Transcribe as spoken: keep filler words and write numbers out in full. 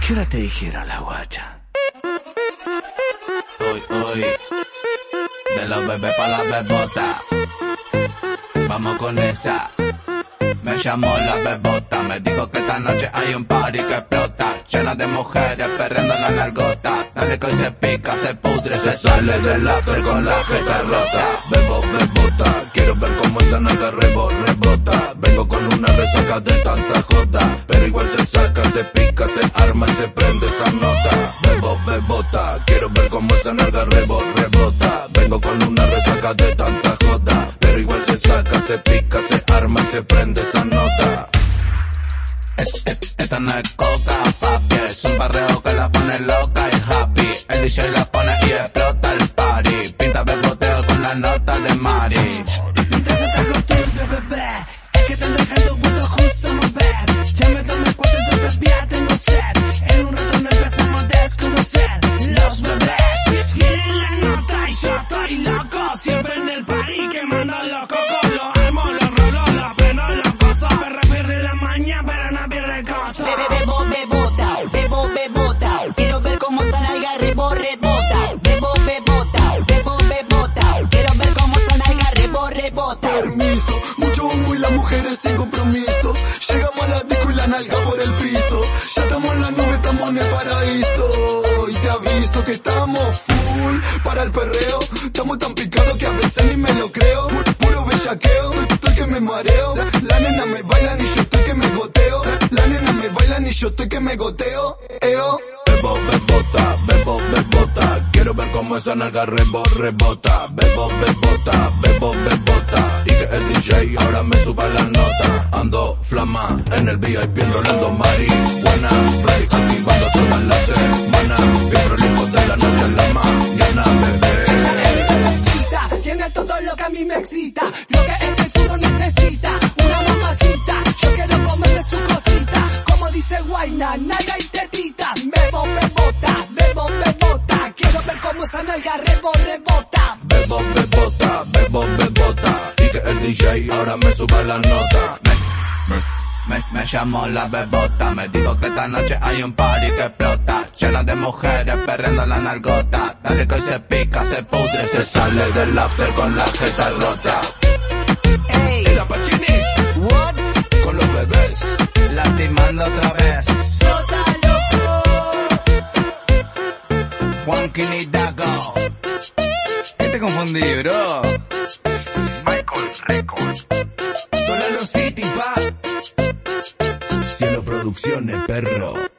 ¿Qué hora te dijeron la guacha? Uy, uy, de los bebés pa' la bebota. Vamos con esa. Me llamó la bebota, me dijo que esta noche hay un party que explota, llena de mujeres perreando la nalgota. Dale que hoy se pica, se pudre, se sale del after con la jeta rota. Bebo, bebota, quiero ver cómo esa nalga rebo, rebota. Vengo con una resaca de tanta jota, pero igual se saca, se pica, se arma y se prende esa nota. Bebo, bebota, quiero ver cómo esa nalga rebo, rebota. Vengo con una resaca de tanta jota, pero igual se saca, se pica, se arma y se prende esa nota. Esta no es coca, papi, es un barreo que la pone loca y happy. El D J la pone y explota el party. Pinta beboteo con la nota de Mari. Mientras estás contigo, bebé, es que te han dejado vuelto justo a mover. Ya me tomé cuatro y todavía tengo sed. En un rato nos empezamos a desconocer. Los bebés tienen la nota y yo estoy loco. Siempre en el party quemando los cocos. Los armo, los rolo, los prendo, los gozo. Perra pierde la maña, pero no pierde gozo. Bebo, bebota, bebo, bebota. Quiero ver cómo esa nalga rebo, rebota. Bebo, bebota, bebo, bebota. Quiero ver cómo esa nalga rebo, rebota. Permiso, mucho humo y las mujeres sin compromiso. Llegamos a la disco y la nalga por el piso. Ya estamos en la nube, estamos en el paraíso. Y te aviso que estamos full para el perreo. Estamos tan picados que a veces ni me lo creo. Puro, puro bellaqueo, estoy que me mareo. La, la nena me baila y yo estoy que me goteo. La nena me baila y yo estoy que me goteo. Eo. Bebo, bebota, bebo, bebota. Quiero ver cómo esa nalga rebo, rebota. Bebo, bebota, bebo, bebota. Y que el D J ahora me suba la nota. Ando flama en el V I P enrolando marihuana. Ready activando todas las semanas. Bien prolijo de la noche a la mañana, bebé. Tiene todo lo que a mí me excita, lo que el futuro necesita. Una mamacita, yo quiero comerme su cosita. Como dice Guayna, nalga y tetita. Bebo, bebota, bebo, bebota. Quiero ver cómo esa nalga rebo, rebota. Bebo, bebota, bebo, bebota. Y que el D J ahora me suba la nota. Me, me llamó la bebota, me dijo que esta noche hay un party que explota, llena de mujeres perreando la nalgota. Dale que hoy se pica, se pudre, se sale del after con la jeta rota. Ey, Y la Pachinis, what? con los bebés. Lastimando otra vez. Tota loco. Juanquín y Dago. ¿Qué te confundí, bro? Michael Records. Solano City, pa. Cielo Producciones, perro.